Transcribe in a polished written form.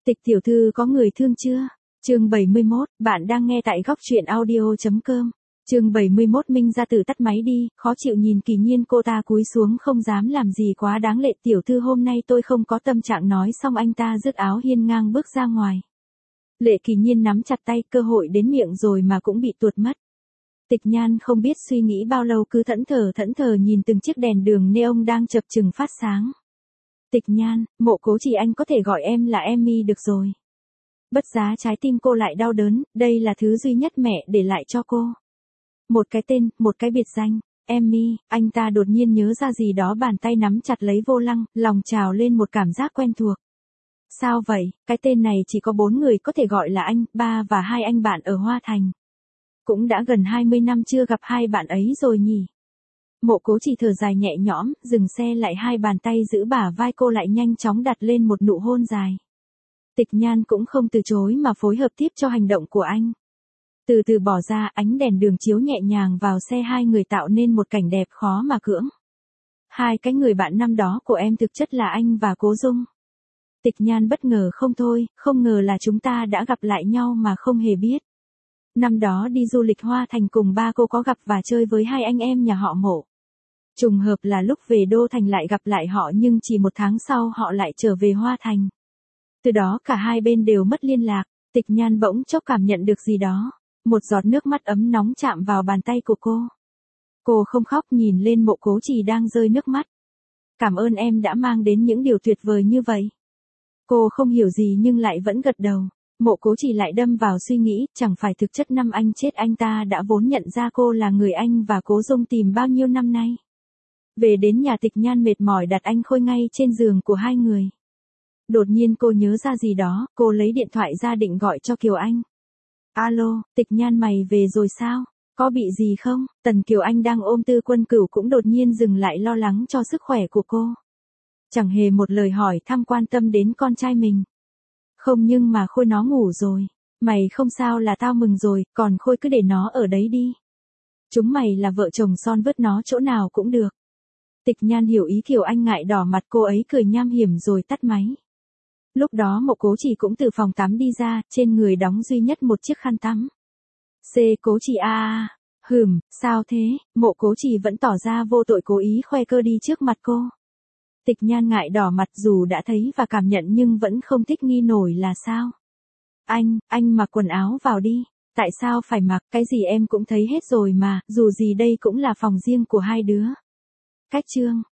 Tịch tiểu thư có người thương chưa? Chương 71, bạn đang nghe tại góc truyện audio.com. Chương 71 Minh ra từ tắt máy đi, khó chịu nhìn Kỳ Nhiên, cô ta cúi xuống không dám làm gì quá đáng. Lệ tiểu thư hôm nay tôi không có tâm trạng, nói xong anh ta dứt áo hiên ngang bước ra ngoài. Lệ Kỳ Nhiên nắm chặt tay, cơ hội đến miệng rồi mà cũng bị tuột mất. Tịch Nhan không biết suy nghĩ bao lâu, cứ thẫn thờ nhìn từng chiếc đèn đường neon đang chập chừng phát sáng. Tịch Nhan, Mộ Cố Trì, anh có thể gọi em là Emmy được rồi. Bất giá trái tim cô lại đau đớn, đây là thứ duy nhất mẹ để lại cho cô. Một cái tên, một cái biệt danh, Emmy. Anh ta đột nhiên nhớ ra gì đó, bàn tay nắm chặt lấy vô lăng, lòng trào lên một cảm giác quen thuộc. Sao vậy, cái tên này chỉ có 4 người có thể gọi là anh, 3 và 2 anh bạn ở Hoa Thành. Cũng đã gần 20 năm chưa gặp hai bạn ấy rồi nhỉ. Mộ Cố Trì thở dài nhẹ nhõm, dừng xe lại, hai bàn tay giữ bả vai cô lại nhanh chóng đặt lên một nụ hôn dài. Tịch Nhan cũng không từ chối mà phối hợp tiếp cho hành động của anh. Từ từ bỏ ra, ánh đèn đường chiếu nhẹ nhàng vào xe hai người tạo nên một cảnh đẹp khó mà cưỡng. Hai cái người bạn năm đó của em thực chất là anh và Cố Dung. Tịch Nhan bất ngờ không thôi, không ngờ là chúng ta đã gặp lại nhau mà không hề biết. Năm đó đi du lịch Hoa Thành cùng ba cô có gặp và chơi với hai anh em nhà họ Mộ. Trùng hợp là lúc về Đô Thành lại gặp lại họ, nhưng chỉ một tháng sau họ lại trở về Hoa Thành. Từ đó cả hai bên đều mất liên lạc. Tịch Nhan bỗng chốc cảm nhận được gì đó. Một giọt nước mắt ấm nóng chạm vào bàn tay của cô. Cô không khóc, nhìn lên Mộ Cố Trì đang rơi nước mắt. Cảm ơn em đã mang đến những điều tuyệt vời như vậy. Cô không hiểu gì nhưng lại vẫn gật đầu. Mộ Cố Trì lại đâm vào suy nghĩ, chẳng phải thực chất năm anh chết anh ta đã vốn nhận ra cô là người anh và Cố Dung tìm bao nhiêu năm nay. Về đến nhà, Tịch Nhan mệt mỏi đặt anh Khôi ngay trên giường của hai người. Đột nhiên cô nhớ ra gì đó, cô lấy điện thoại ra định gọi cho Kiều Anh. Alo, Tịch Nhan, mày về rồi sao? Có bị gì không? Tần Kiều Anh đang ôm Tư Quân Cửu cũng đột nhiên dừng lại, lo lắng cho sức khỏe của cô. Chẳng hề một lời hỏi thăm quan tâm đến con trai mình. Không, nhưng mà Khôi nó ngủ rồi. Mày không sao là tao mừng rồi, còn Khôi cứ để nó ở đấy đi. Chúng mày là vợ chồng son, vứt nó chỗ nào cũng được. Tịch Nhan hiểu ý Kiều Anh, ngại đỏ mặt, cô ấy cười nham hiểm rồi tắt máy. Lúc đó Mộ Cố Trì cũng từ phòng tắm đi ra, trên người đóng duy nhất một chiếc khăn tắm. Cố Trì sao thế? Mộ Cố Trì vẫn tỏ ra vô tội, cố ý khoe cơ đi trước mặt cô. Tịch Nhan ngại đỏ mặt, dù đã thấy và cảm nhận nhưng vẫn không thích nghi nổi là sao. Anh mặc quần áo vào đi. Tại sao phải mặc, cái gì em cũng thấy hết rồi mà, dù gì đây cũng là phòng riêng của hai đứa. Cách chương.